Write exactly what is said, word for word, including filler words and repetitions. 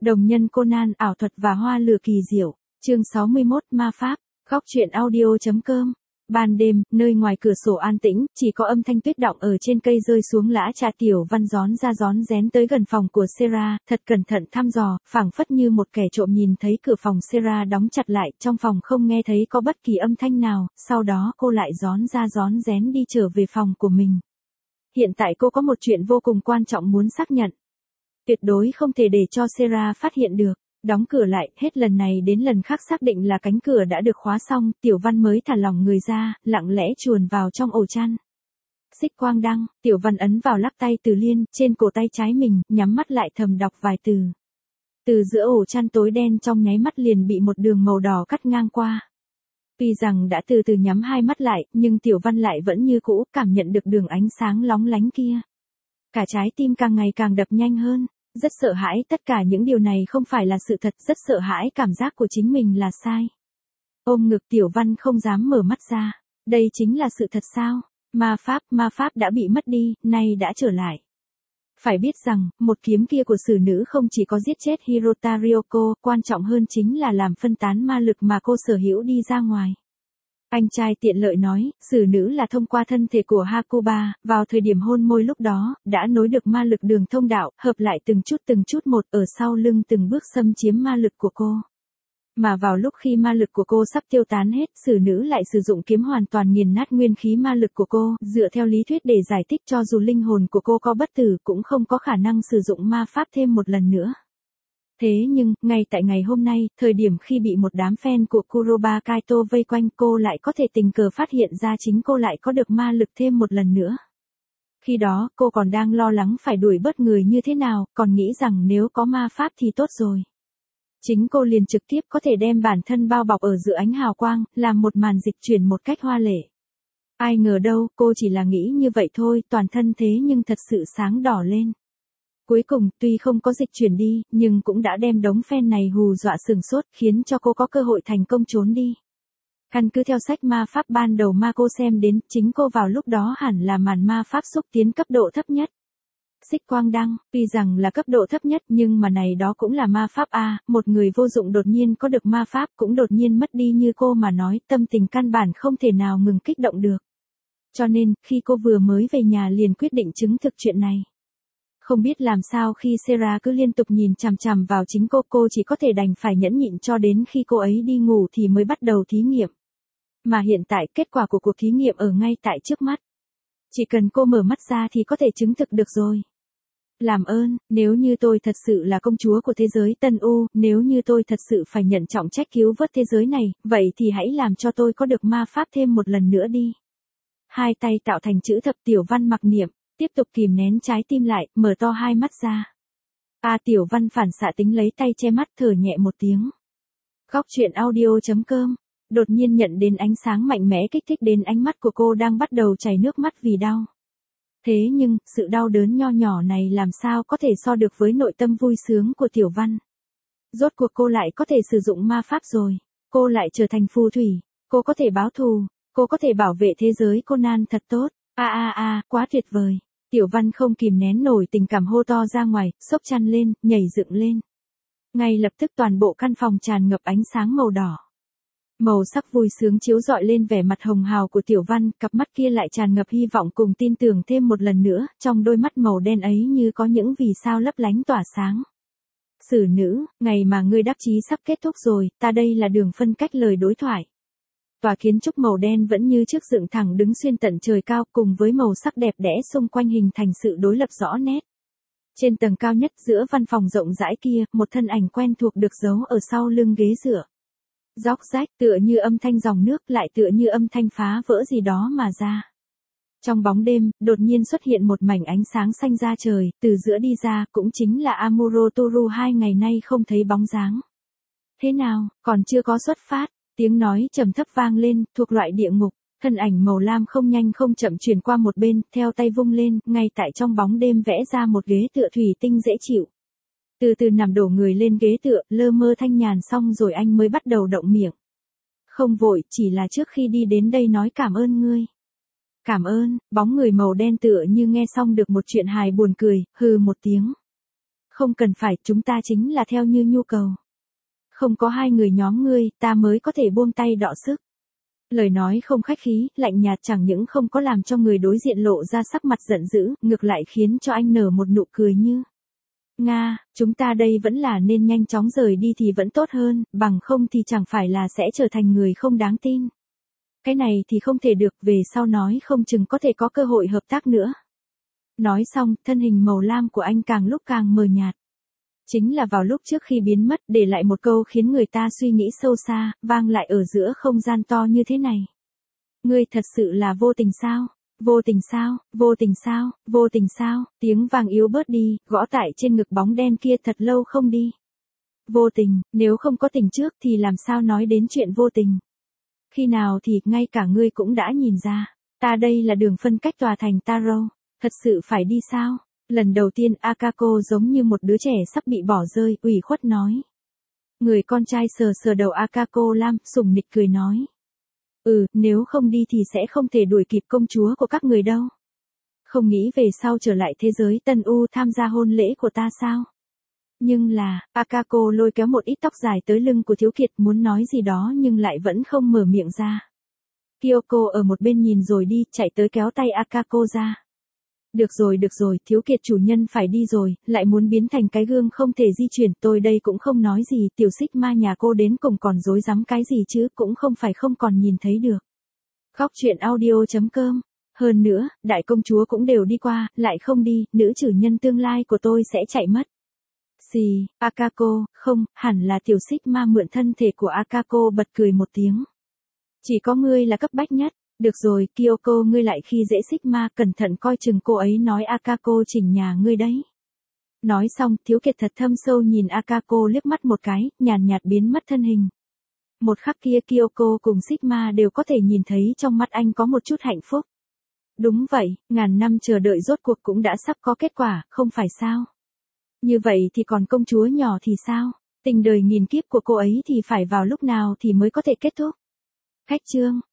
Đồng nhân Conan, ảo thuật và hoa lửa kỳ diệu. Chương sáu mươi mốt, ma pháp. Góc truyện audio.com. Ban đêm, nơi ngoài cửa sổ an tĩnh, chỉ có âm thanh tuyết đọng ở trên cây rơi xuống lã chả. Tiểu Văn rón ra rón rén tới gần phòng của Sarah, thật cẩn thận thăm dò, phảng phất như một kẻ trộm nhìn thấy cửa phòng Sarah đóng chặt lại, trong phòng không nghe thấy có bất kỳ âm thanh nào, sau đó cô lại rón ra rón rén đi trở về phòng của mình. Hiện tại cô có một chuyện vô cùng quan trọng muốn xác nhận. Tuyệt đối không thể để cho Sarah phát hiện được. Đóng cửa lại, hết lần này đến lần khác xác định là cánh cửa đã được khóa xong, Tiểu Văn mới thả lỏng người ra, lặng lẽ chuồn vào trong ổ chăn. Xích quang đăng, Tiểu Văn ấn vào lắc tay Từ Liên, trên cổ tay trái mình, nhắm mắt lại thầm đọc vài từ. Từ giữa ổ chăn tối đen trong nháy mắt liền bị một đường màu đỏ cắt ngang qua. Tuy rằng đã từ từ nhắm hai mắt lại, nhưng Tiểu Văn lại vẫn như cũ, cảm nhận được đường ánh sáng lóng lánh kia. Cả trái tim càng ngày càng đập nhanh hơn. Rất sợ hãi, tất cả những điều này không phải là sự thật, rất sợ hãi cảm giác của chính mình là sai. Ôm ngực Tiểu Văn không dám mở mắt ra. Đây chính là sự thật sao? Ma pháp, ma pháp đã bị mất đi, nay đã trở lại. Phải biết rằng, một kiếm kia của sử nữ không chỉ có giết chết Hirota Ryoko, quan trọng hơn chính là làm phân tán ma lực mà cô sở hữu đi ra ngoài. Anh trai tiện lợi nói, sử nữ là thông qua thân thể của Hakuba, vào thời điểm hôn môi lúc đó, đã nối được ma lực đường thông đạo, hợp lại từng chút từng chút một ở sau lưng từng bước xâm chiếm ma lực của cô. Mà vào lúc khi ma lực của cô sắp tiêu tán hết, sử nữ lại sử dụng kiếm hoàn toàn nghiền nát nguyên khí ma lực của cô, dựa theo lý thuyết để giải thích cho dù linh hồn của cô có bất tử cũng không có khả năng sử dụng ma pháp thêm một lần nữa. Thế nhưng, ngay tại ngày hôm nay, thời điểm khi bị một đám fan của Kuroba Kaito vây quanh, cô lại có thể tình cờ phát hiện ra chính cô lại có được ma lực thêm một lần nữa. Khi đó, cô còn đang lo lắng phải đuổi bớt người như thế nào, còn nghĩ rằng nếu có ma pháp thì tốt rồi. Chính cô liền trực tiếp có thể đem bản thân bao bọc ở giữa ánh hào quang, làm một màn dịch chuyển một cách hoa lệ. Ai ngờ đâu, cô chỉ là nghĩ như vậy thôi, toàn thân thế nhưng thật sự sáng đỏ lên. Cuối cùng, tuy không có dịch chuyển đi, nhưng cũng đã đem đống fan này hù dọa sừng sốt, khiến cho cô có cơ hội thành công trốn đi. Căn cứ theo sách ma pháp ban đầu mà cô xem đến, chính cô vào lúc đó hẳn là màn ma pháp xúc tiến cấp độ thấp nhất. Xích quang đăng, tuy rằng là cấp độ thấp nhất nhưng mà này đó cũng là ma pháp A, một người vô dụng đột nhiên có được ma pháp cũng đột nhiên mất đi như cô mà nói, tâm tình căn bản không thể nào ngừng kích động được. Cho nên, khi cô vừa mới về nhà liền quyết định chứng thực chuyện này. Không biết làm sao khi Sarah cứ liên tục nhìn chằm chằm vào chính cô, cô chỉ có thể đành phải nhẫn nhịn cho đến khi cô ấy đi ngủ thì mới bắt đầu thí nghiệm. Mà hiện tại kết quả của cuộc thí nghiệm ở ngay tại trước mắt. Chỉ cần cô mở mắt ra thì có thể chứng thực được rồi. Làm ơn, nếu như tôi thật sự là công chúa của thế giới Tân U, nếu như tôi thật sự phải nhận trọng trách cứu vớt thế giới này, vậy thì hãy làm cho tôi có được ma pháp thêm một lần nữa đi. Hai tay tạo thành chữ thập, Tiểu Văn mặc niệm. Tiếp tục kìm nén trái tim lại, mở to hai mắt ra. A Tiểu Văn phản xạ tính lấy tay che mắt thở nhẹ một tiếng. Góc truyện audio.com. Đột nhiên nhận đến ánh sáng mạnh mẽ kích thích đến ánh mắt của cô đang bắt đầu chảy nước mắt vì đau. Thế nhưng, sự đau đớn nho nhỏ này làm sao có thể so được với nội tâm vui sướng của Tiểu Văn. Rốt cuộc cô lại có thể sử dụng ma pháp rồi. Cô lại trở thành phù thủy. Cô có thể báo thù. Cô có thể bảo vệ thế giới Conan thật tốt. A a a, quá tuyệt vời. Tiểu Văn không kìm nén nổi tình cảm hô to ra ngoài, xốc chăn lên, nhảy dựng lên. Ngay lập tức toàn bộ căn phòng tràn ngập ánh sáng màu đỏ. Màu sắc vui sướng chiếu rọi lên vẻ mặt hồng hào của Tiểu Văn, cặp mắt kia lại tràn ngập hy vọng cùng tin tưởng thêm một lần nữa, trong đôi mắt màu đen ấy như có những vì sao lấp lánh tỏa sáng. Sử nữ, ngày mà ngươi đắc chí sắp kết thúc rồi, ta đây là đường phân cách lời đối thoại. Tòa kiến trúc màu đen vẫn như trước dựng thẳng đứng xuyên tận trời cao cùng với màu sắc đẹp đẽ xung quanh hình thành sự đối lập rõ nét. Trên tầng cao nhất giữa văn phòng rộng rãi kia, một thân ảnh quen thuộc được giấu ở sau lưng ghế dựa. Róc rách tựa như âm thanh dòng nước lại tựa như âm thanh phá vỡ gì đó mà ra. Trong bóng đêm, đột nhiên xuất hiện một mảnh ánh sáng xanh ra trời, từ giữa đi ra cũng chính là Amuro Toru hai ngày nay không thấy bóng dáng. Thế nào, còn chưa có xuất phát? Tiếng nói trầm thấp vang lên, thuộc loại địa ngục, thân ảnh màu lam không nhanh không chậm chuyển qua một bên, theo tay vung lên, ngay tại trong bóng đêm vẽ ra một ghế tựa thủy tinh dễ chịu. Từ từ nằm đổ người lên ghế tựa, lơ mơ thanh nhàn xong rồi anh mới bắt đầu động miệng. Không vội, chỉ là trước khi đi đến đây nói cảm ơn ngươi. Cảm ơn, bóng người màu đen tựa như nghe xong được một chuyện hài buồn cười, hừ một tiếng. Không cần phải, chúng ta chính là theo như nhu cầu. Không có hai người nhóm ngươi, ta mới có thể buông tay đọ sức. Lời nói không khách khí, lạnh nhạt chẳng những không có làm cho người đối diện lộ ra sắc mặt giận dữ, ngược lại khiến cho anh nở một nụ cười như. Nga, chúng ta đây vẫn là nên nhanh chóng rời đi thì vẫn tốt hơn, bằng không thì chẳng phải là sẽ trở thành người không đáng tin. Cái này thì không thể được, về sau nói không chừng có thể có cơ hội hợp tác nữa. Nói xong, thân hình màu lam của anh càng lúc càng mờ nhạt. Chính là vào lúc trước khi biến mất, để lại một câu khiến người ta suy nghĩ sâu xa, vang lại ở giữa không gian to như thế này. Ngươi thật sự là vô tình sao? Vô tình sao? Vô tình sao? Vô tình sao? Tiếng vang yếu bớt đi, gõ tại trên ngực bóng đen kia thật lâu không đi. Vô tình, nếu không có tình trước thì làm sao nói đến chuyện vô tình? Khi nào thì, ngay cả ngươi cũng đã nhìn ra. Ta đây là đường phân cách tòa thành Taro. Thật sự phải đi sao? Lần đầu tiên Akako giống như một đứa trẻ sắp bị bỏ rơi, ủy khuất nói. Người con trai sờ sờ đầu Akako Lam, sủng nịch cười nói. Ừ, nếu không đi thì sẽ không thể đuổi kịp công chúa của các người đâu. Không nghĩ về sau trở lại thế giới Tân U tham gia hôn lễ của ta sao? Nhưng là, Akako lôi kéo một ít tóc dài tới lưng của Thiếu Kiệt muốn nói gì đó nhưng lại vẫn không mở miệng ra. Kyoko ở một bên nhìn rồi đi, chạy tới kéo tay Akako ra. Được rồi được rồi, Thiếu Kiệt chủ nhân phải đi rồi, lại muốn biến thành cái gương không thể di chuyển, tôi đây cũng không nói gì, tiểu xích ma nhà cô đến cùng còn dối rắm cái gì chứ, cũng không phải không còn nhìn thấy được. Khóc chuyện audio chấm com. Hơn nữa, đại công chúa cũng đều đi qua, lại không đi, nữ chủ nhân tương lai của tôi sẽ chạy mất. Xì, Akako, không, hẳn là tiểu xích ma mượn thân thể của Akako bật cười một tiếng. Chỉ có ngươi là cấp bách nhất. Được rồi, Kyoko ngươi lại khi dễ xích ma, cẩn thận coi chừng cô ấy nói Akako chỉnh nhà ngươi đấy. Nói xong, Thiếu Kiệt thật thâm sâu nhìn Akako liếc mắt một cái, nhàn nhạt biến mất thân hình. Một khắc kia Kyoko cùng xích ma đều có thể nhìn thấy trong mắt anh có một chút hạnh phúc. Đúng vậy, ngàn năm chờ đợi rốt cuộc cũng đã sắp có kết quả, không phải sao? Như vậy thì còn công chúa nhỏ thì sao? Tình đời nghìn kiếp của cô ấy thì phải vào lúc nào thì mới có thể kết thúc? Khách chương.